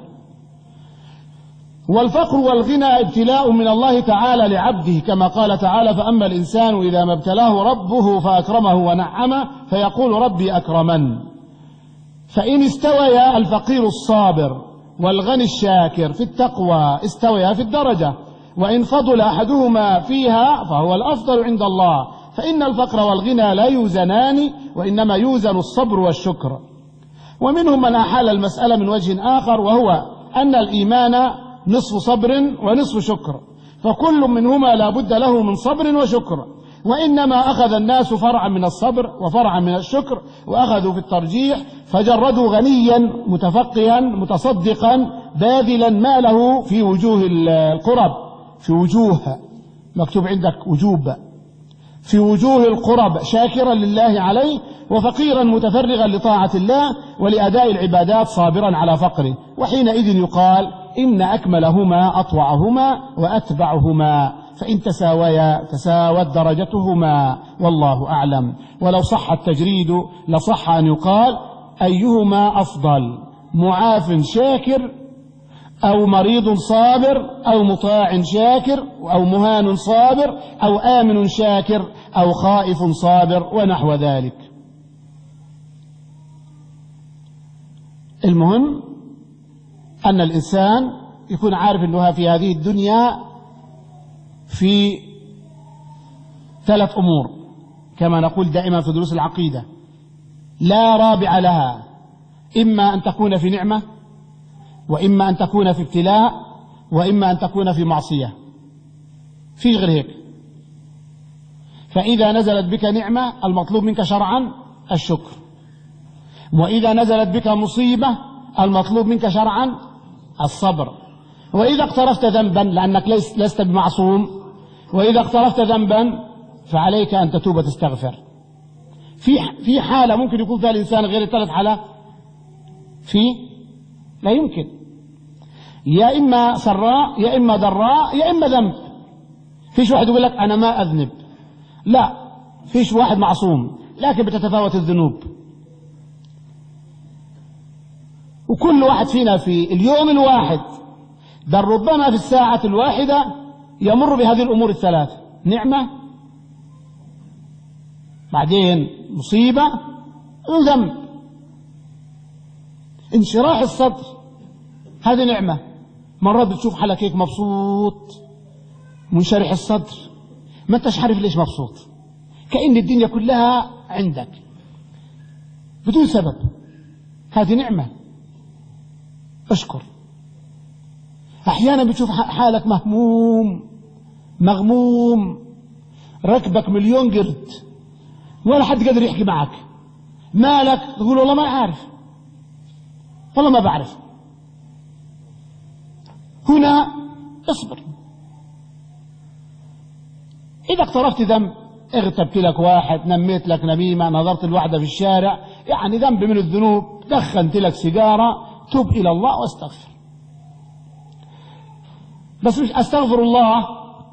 والفقر والغنى ابتلاء من الله تعالى لعبده، كما قال تعالى: فأما الإنسان إذا ما ابتلاه ربه فأكرمه ونعمه فيقول ربي أكرمن. فإن استويا الفقير الصابر والغني الشاكر في التقوى استويا في الدرجة، وإن فضل أحدهما فيها فهو الأفضل عند الله، فإن الفقر والغنى لا يوزنان، وإنما يوزن الصبر والشكر. ومنهم من أحال المسألة من وجه آخر، وهو أن الإيمان نصف صبر ونصف شكر، فكل منهما لا بد له من صبر وشكر، وإنما أخذ الناس فرعا من الصبر وفرعا من الشكر، وأخذوا في الترجيح، فجردوا غنيا متفقها متصدقا باذلا ماله في وجوه القرب، في وجوه، مكتوب عندك وجوب، في وجوه القرب شاكرا لله عليه، وفقيرا متفرغا لطاعة الله ولأداء العبادات صابرا على فقره. وحينئذ يقال إن أكملهما أطوعهما وأتبعهما، فإن تساويا تساوت درجتهما، والله أعلم. ولو صح التجريد لصح أن يقال أيهما أفضل، معاف شاكر أو مريض صابر، أو مطاع شاكر، أو مهان صابر، أو آمن شاكر، أو خائف صابر، ونحو ذلك. المهم أن الإنسان يكون عارف أنها في هذه الدنيا في ثلاث أمور، كما نقول دائما في دروس العقيدة: لا رابع لها، إما أن تكون في نعمة، وإما أن تكون في ابتلاء، وإما أن تكون في معصية، في غير هيك. فإذا نزلت بك نعمة المطلوب منك شرعا الشكر، وإذا نزلت بك مصيبة المطلوب منك شرعا الصبر، وإذا اقترفت ذنبا لأنك لست بمعصوم، وإذا اقترفت ذنبا فعليك أن تتوب تستغفر. في في حالة ممكن يكون فيها الإنسان غير الثلاث حالات؟ في لا يمكن، يا إما سراء يا إما ضراء يا إما ذنب. فيش واحد يقول لك أنا ما أذنب، لا، فيش واحد معصوم، لكن بتتفاوت الذنوب. وكل واحد فينا في اليوم الواحد بل ربما في الساعة الواحدة يمر بهذه الأمور الثلاث: نعمة، بعدين مصيبة، وذنب. انشراح الصدر هذه نعمة، مرات بتشوف حالك هيك مبسوط منشرح الصدر، ما انتش عارف ليش مبسوط، كأن الدنيا كلها عندك بدون سبب، هذه نعمة، اشكر. احيانا بتشوف حالك مهموم مغموم، ركبك مليون قرد ولا حد قادر يحكي معك، مالك؟ تقول والله ما عارف، والله ما بعرف. هنا اصبر. إذا اقترفت ذنب، اغتبت لك واحد، نميت لك نميمة، نظرت الوحدة في الشارع، يعني ذنب من الذنوب، دخنت لك سيجارة، تب إلى الله واستغفر. بس مش أستغفر الله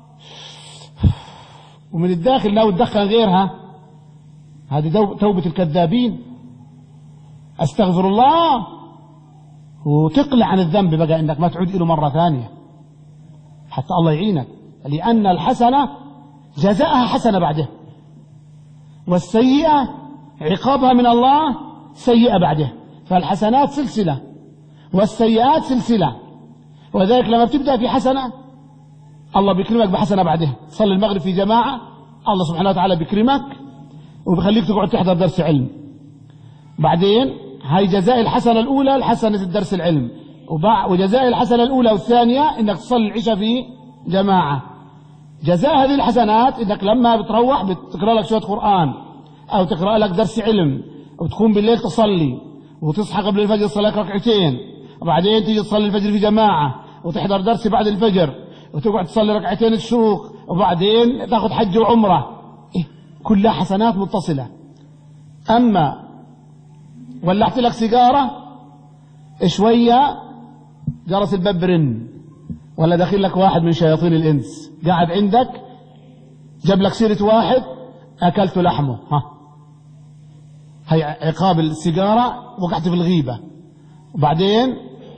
ومن الداخل ناوي تدخن غيرها، هذه توبة الكذابين. أستغفر الله وتقلع عن الذنب بقى، إنك ما تعود إله مرة ثانية حتى الله يعينك، لأن الحسنة جزاءها حسنة بعده، والسيئة عقابها من الله سيئة بعده. فالحسنات سلسلة والسيئات سلسلة، وذلك لما بتبدأ في حسنة الله بيكرمك بحسنة بعدها. تصلي المغرب في جماعة، الله سبحانه وتعالى بيكرمك وبيخليك تقعد تحضر درس علم. بعدين هاي جزاء الحسنة الأولى الحسنة الدرس العلم، وجزاء الحسنة الأولى والثانية إنك تصلي العشاء في جماعة. جزاء هذه الحسنات إنك لما بتروح بتقرأ لك شوية قرآن أو تقرأ لك درس علم، وتقوم بالليل تصلي، وتصحى قبل الفجر تصلي لك ركعتين، وبعدين تيجي تصلي الفجر في جماعة، وتحضر درس بعد الفجر، وتقعد تصلي ركعتين الشروق، وبعدين تاخذ حج وعمرة. إيه؟ كلها حسنات متصلة. أما ولعت لك سيجارة شوية جرس الباب برن، ولا داخل لك واحد من شياطين الإنس قاعد عندك جاب لك سيرة واحد أكلت لحمه، ها هي عقاب السيجارة، وقعت في الغيبة، وبعدين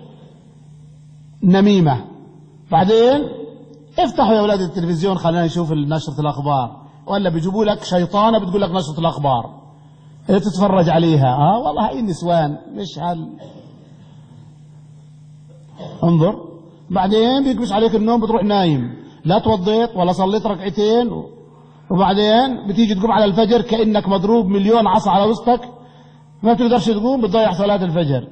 نميمة، بعدين افتحوا يا أولاد التلفزيون خلينا نشوف نشرة الأخبار، ولا بيجيبوا لك شيطانة بتقول لك نشرة الأخبار تتفرج عليها. اه والله هاي النسوان مش هال انظر. بعدين بيكبس عليك النوم بتروح نايم، لا توضيت ولا صليت ركعتين، وبعدين بتيجي تقوم على الفجر كأنك مضروب مليون عصا على وسطك، ما بتقدرش تقوم، بتضيع صلاة الفجر.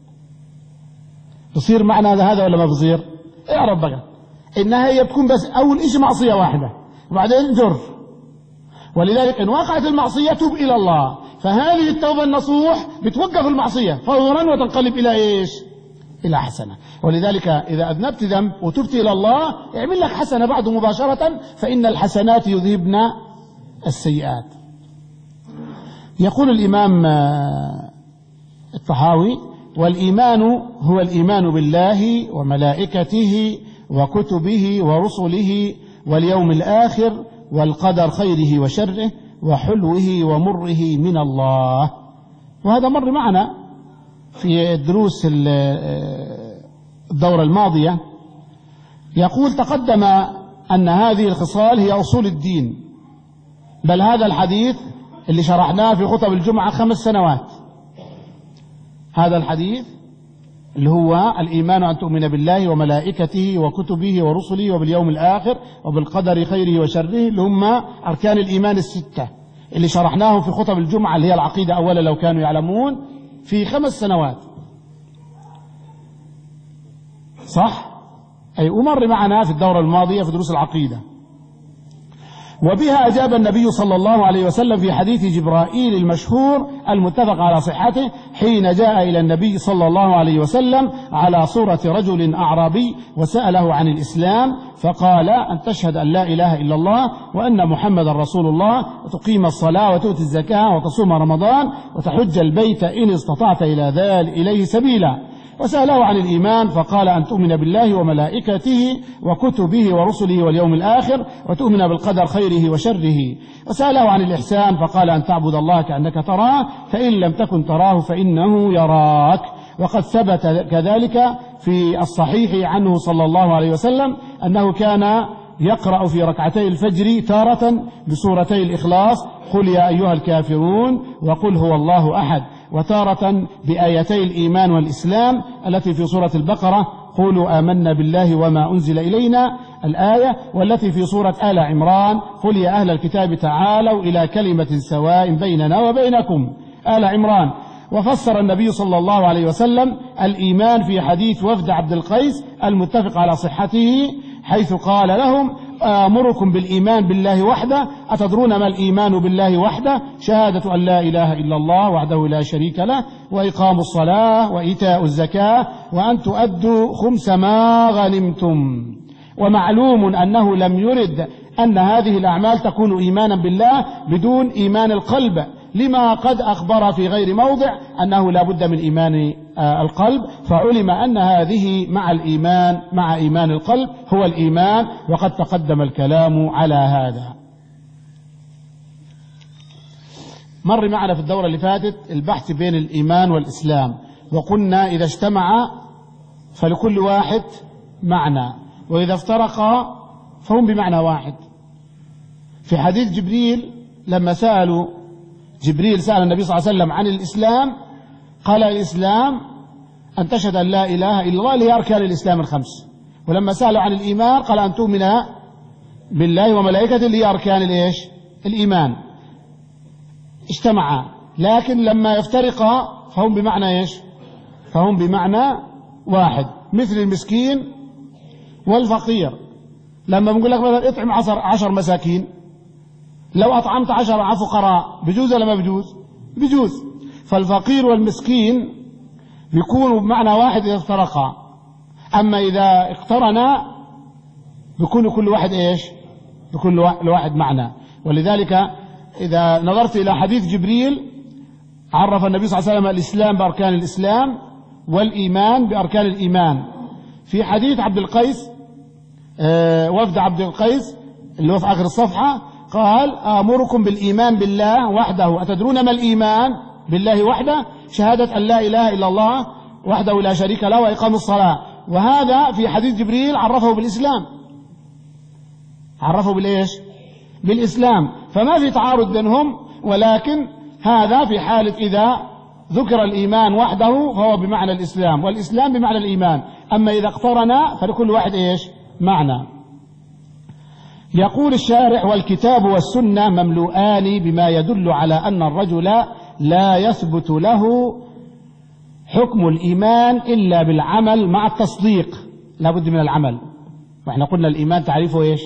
بصير معنا هذا ولا ما بصير؟ اعرف بقى انها هي بتكون بس اول شيء معصية واحدة، وبعدين جر. ولذلك ان وقعت المعصية توب الى الله، فهذه التوبة النصوح بتوقف المعصية فورا وتنقلب الى ايش؟ الى حسنة. ولذلك اذا اذنبت ذنب وتبت الى الله اعمل لك حسنة بعده مباشرة، فان الحسنات يذهبن السيئات. يقول الامام الطحاوي: والايمان هو الايمان بالله وملائكته وكتبه ورسله واليوم الاخر والقدر خيره وشره وحلوه ومره من الله. وهذا مر معنا في الدروس الدورة الماضية. يقول: تقدم أن هذه الخصال هي أصول الدين، بل هذا الحديث اللي شرحناه في خطب الجمعة خمس سنوات، هذا الحديث اللي هو الإيمان أن تؤمن بالله وملائكته وكتبه ورسله وباليوم الآخر وبالقدر خيره وشره، اللي هم أركان الإيمان الستة اللي شرحناهم في خطب الجمعة اللي هي العقيدة أولا لو كانوا يعلمون في خمس سنوات، صح؟ أي أمر معنا في الدورة الماضية في دروس العقيدة. وبها أجاب النبي صلى الله عليه وسلم في حديث جبرائيل المشهور المتفق على صحته، حين جاء إلى النبي صلى الله عليه وسلم على صورة رجل أعرابي وسأله عن الإسلام، فقال: أن تشهد أن لا إله إلا الله وأن محمد رسول الله، وتقيم الصلاة وتؤتي الزكاة وتصوم رمضان وتحج البيت إن استطعت إلى ذلك إليه سبيلا. وسأله عن الإيمان فقال: أن تؤمن بالله وملائكته وكتبه ورسله واليوم الآخر وتؤمن بالقدر خيره وشره. وسأله عن الإحسان فقال: أن تعبد الله كأنك تراه فإن لم تكن تراه فإنه يراك. وقد ثبت كذلك في الصحيح عنه صلى الله عليه وسلم أنه كان يقرأ في ركعتي الفجر تارة بسورتي الإخلاص: قل يا أيها الكافرون وقل هو الله أحد، وتارة بآيتي الإيمان والإسلام التي في سورة البقرة: قولوا آمنا بالله وما أنزل إلينا الآية، والتي في سورة آل عمران: قل يا أهل الكتاب تعالوا إلى كلمة سواء بيننا وبينكم، آل عمران. وفسر النبي صلى الله عليه وسلم الإيمان في حديث وفد عبد القيس المتفق على صحته، حيث قال لهم: آمركم بالإيمان بالله وحده. أتدرون ما الإيمان بالله وحده؟ شهادة أن لا إله إلا الله وحده لا شريك له، وإقام الصلاة، وإيتاء الزكاة، وأن تؤدوا خمس ما غنمتم. ومعلوم أنه لم يرد أن هذه الأعمال تكون إيمانا بالله بدون إيمان القلب، لما قد أخبر في غير موضع أنه لا بد من إيمان القلب، فعلم أن هذه مع الإيمان مع إيمان القلب هو الإيمان، وقد تقدم الكلام على هذا. مر معنا في الدورة اللي فاتت البحث بين الإيمان والإسلام، وقلنا إذا اجتمع فلكل واحد معنى، وإذا افترقا فهم بمعنى واحد. في حديث جبريل لما سألوا جبريل سأل النبي صلى الله عليه وسلم عن الإسلام، قال الإسلام أن تشهد أن لا إله إلا الله، اللي هي أركان الإسلام الخمس. ولما سألوا عن الإيمان قال أن تؤمن بالله وملائكته، اللي هي أركان الإيش؟ الإيمان. اجتمعا، لكن لما يفترقا فهم بمعنى إيش؟ فهم بمعنى واحد، مثل المسكين والفقير. لما بنقول لك مثلا اطعم عشر, عشر مساكين، لو أطعمت عشر فقراء بجوز ولا ما بجوز؟ بجوز. فالفقير والمسكين بيكونوا بمعنى واحد إذا افترقا، أما إذا اقترنا بيكون كل واحد إيش؟ بيكون لواحد معنى. ولذلك إذا نظرت إلى حديث جبريل عرف النبي صلى الله عليه وسلم الإسلام بأركان الإسلام والإيمان بأركان الإيمان. في حديث عبد القيس آه وفد عبد القيس اللي هو في آخر الصفحة قال آمركم بالإيمان بالله وحده. أتدرون ما الإيمان بالله وحده؟ شهادة أن لا إله إلا الله وحده لا شريك له، وإقام الصلاة. وهذا في حديث جبريل عرفه بالإسلام، عرفه بالإيش؟ بالإسلام. فما في تعارض بينهم، ولكن هذا في حالة إذا ذكر الإيمان وحده فهو بمعنى الإسلام، والإسلام بمعنى الإيمان. أما إذا اقترنا فلكل واحد إيش؟ معنى. يقول الشارح: والكتاب والسنة مملوءان بما يدل على أن الرجل لا يثبت له حكم الإيمان إلا بالعمل مع التصديق، لا بد من العمل. وإحنا قلنا الإيمان تعريفه إيش؟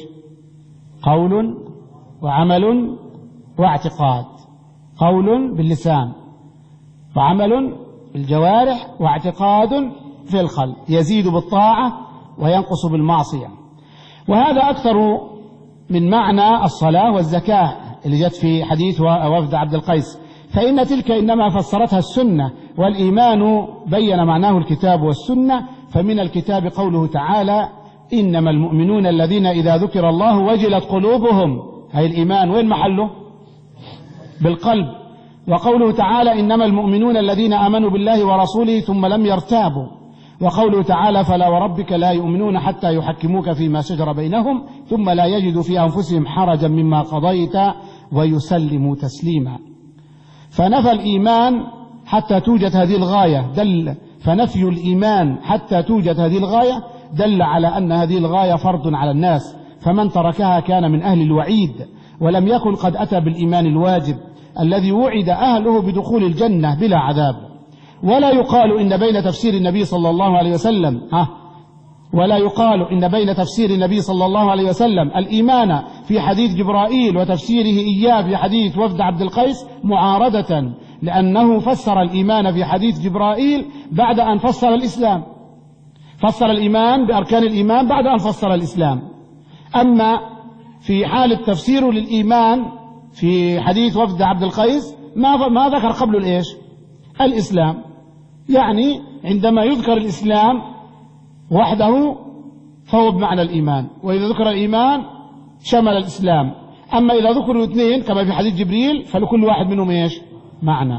قول وعمل واعتقاد. قول باللسان، وعمل بالجوارح، واعتقاد في القلب، يزيد بالطاعة وينقص بالمعصية. وهذا أكثر من معنى الصلاة والزكاة اللي جت في حديث وفد عبد القيس، فإن تلك إنما فسرتها السنة، والإيمان بين معناه الكتاب والسنة. فمن الكتاب قوله تعالى: إنما المؤمنون الذين إذا ذكر الله وجلت قلوبهم. هاي الإيمان وين محله؟ بالقلب. وقوله تعالى: إنما المؤمنون الذين آمنوا بالله ورسوله ثم لم يرتابوا. وقوله تعالى: فلا وربك لا يؤمنون حتى يحكموك فيما شجر بينهم ثم لا يجدوا في أنفسهم حرجا مما قضيت ويسلموا تسليما. فنفى الإيمان حتى توجد هذه الغاية دل فنفي الإيمان حتى توجد هذه الغاية دل على أن هذه الغاية فرض على الناس، فمن تركها كان من أهل الوعيد، ولم يكن قد أتى بالإيمان الواجب الذي وعد أهله بدخول الجنة بلا عذاب. ولا يقال إن بين تفسير النبي صلى الله عليه وسلم ها ولا يقال إن بين تفسير النبي صلى الله عليه وسلم الإيمان في حديث جبرائيل وتفسيره إياه في حديث وفد عبد القيس معارضة، لأنه فسر الإيمان في حديث جبرائيل بعد أن فسر الإسلام، فسر الإيمان بأركان الإيمان بعد أن فسر الإسلام. أما في حالة تفسيره للإيمان في حديث وفد عبد القيس ما ما ذكر قبل الإيش؟ الإسلام. يعني عندما يذكر الإسلام وحده فهو بمعنى الإيمان، وإذا ذكر الإيمان شمل الإسلام. أما إذا ذكروا الاثنين كما في حديث جبريل فلكل واحد منهم إيش؟ معنى.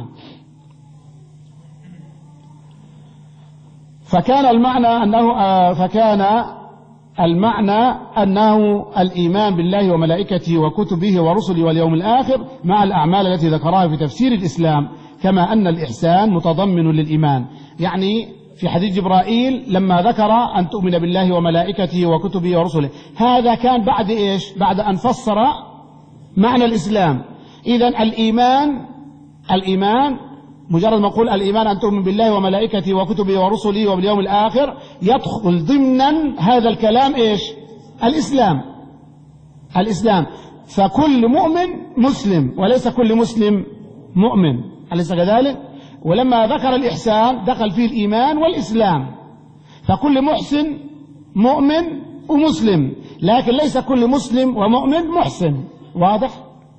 فكان المعنى أنه فكان المعنى أنه الإيمان بالله وملائكته وكتبه ورسله واليوم الآخر مع الأعمال التي ذكرها في تفسير الإسلام، كما أن الإحسان متضمن للإيمان. يعني في حديث جبرائيل لما ذكر أن تؤمن بالله وملائكته وكتبه ورسله، هذا كان بعد إيش؟ بعد أن فسر معنى الإسلام. إذن الإيمان الإيمان مجرد ما نقول الإيمان أن تؤمن بالله وملائكته وكتبه ورسله وباليوم الآخر، يدخل ضمنا هذا الكلام إيش؟ الإسلام. الإسلام. فكل مؤمن مسلم وليس كل مسلم مؤمن، أليس كذلك؟ ولما ذكر الإحسان دخل فيه الإيمان والإسلام، فكل محسن مؤمن ومسلم، لكن ليس كل مسلم ومؤمن محسن. واضح؟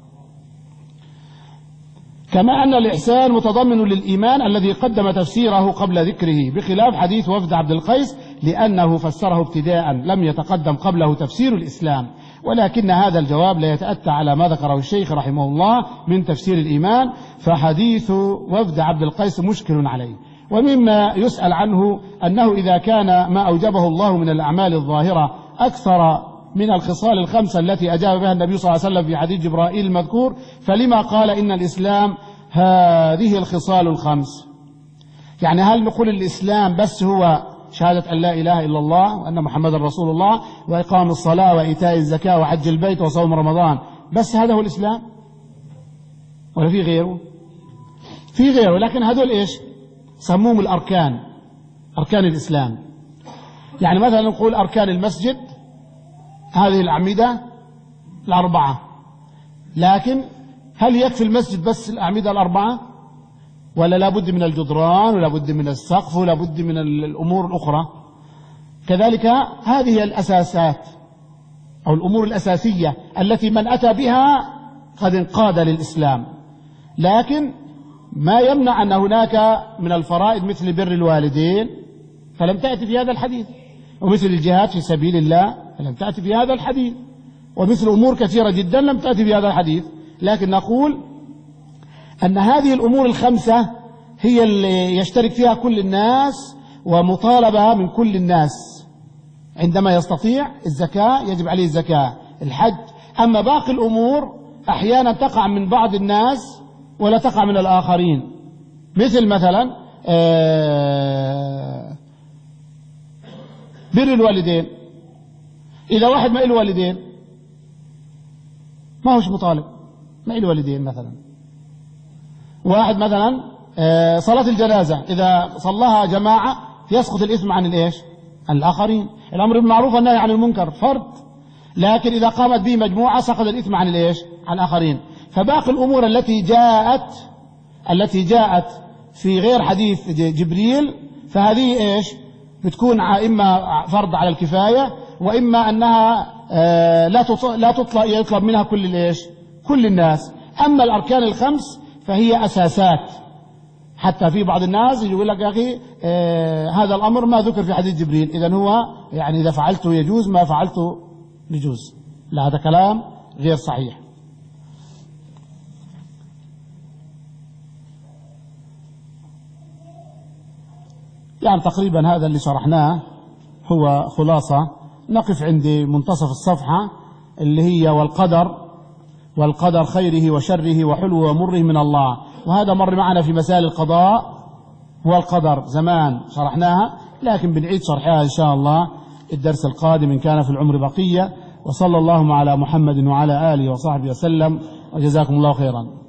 كما أن الإحسان متضمن للإيمان الذي قدم تفسيره قبل ذكره، بخلاف حديث وفد عبد القيس لأنه فسره ابتداء لم يتقدم قبله تفسير الإسلام. ولكن هذا الجواب لا يتأتى على ما ذكره الشيخ رحمه الله من تفسير الإيمان، فحديث وفد عبد القيس مشكل عليه. ومما يسأل عنه أنه إذا كان ما أوجبه الله من الأعمال الظاهرة أكثر من الخصال الخمسة التي أجاب بها النبي صلى الله عليه وسلم في حديث جبرائيل المذكور، فلما قال إن الإسلام هذه الخصال الخمس؟ يعني هل نقول الإسلام بس هو شهادة أن لا إله إلا الله وأن محمد رسول الله وإقام الصلاة وإيتاء الزكاة وحج البيت وصوم رمضان، بس هذا هو الإسلام؟ ولا في غيره؟ في غيره، لكن هذول إيش؟ سموهم الأركان، أركان الإسلام. يعني مثلا نقول أركان المسجد هذه الأعمدة الأربعة، لكن هل يكفي المسجد بس الأعمدة الأربعة؟ ولا لا بد من الجدران ولا بد من السقف ولا بد من الأمور الأخرى؟ كذلك هذه الأساسات أو الأمور الأساسية التي من أتى بها قد انقاد للإسلام. لكن ما يمنع أن هناك من الفرائض مثل بر الوالدين فلم تأتي في هذا الحديث، ومثل الجهاد في سبيل الله فلم تأتي في هذا الحديث، ومثل أمور كثيرة جدا لم تأتي في هذا الحديث. لكن نقول أن هذه الأمور الخمسة هي اللي يشترك فيها كل الناس ومطالبة من كل الناس. عندما يستطيع الزكاة يجب عليه الزكاة، الحج. أما باقي الأمور أحيانا تقع من بعض الناس ولا تقع من الآخرين، مثل مثلا بر الوالدين. إذا واحد ما له والدين ما هوش مطالب، ما له والدين مثلا. واحد مثلا صلاة الجنازة إذا صلاها جماعة يسقط الإثم عن الإيش؟ عن الآخرين. الأمر بالمعروف والنهي عن المنكر فرض، لكن إذا قامت به مجموعة سقط الإثم عن الإيش؟ عن الآخرين. فباقي الأمور التي جاءت التي جاءت في غير حديث جبريل فهذه إيش؟ بتكون إما فرض على الكفاية، وإما أنها لا لا تطلب يطلب منها كل الإيش؟ كل الناس. أما الأركان الخمس فهي أساسات. حتى في بعض الناس يقول لك يا أخي آه هذا الأمر ما ذكر في حديث جبريل، إذن هو يعني إذا فعلته يجوز ما فعلته يجوز. لا، هذا كلام غير صحيح. يعني تقريبا هذا اللي شرحناه هو خلاصة. نقف عند منتصف الصفحة اللي هي والقدر والقدر خيره وشره وحلوه ومره من الله. وهذا مر معنا في مسائل القضاء والقدر زمان شرحناها، لكن بنعيد شرحها إن شاء الله الدرس القادم إن كان في العمر بقية. وصلى الله على محمد وعلى آله وصحبه وسلم، وجزاكم الله خيرا.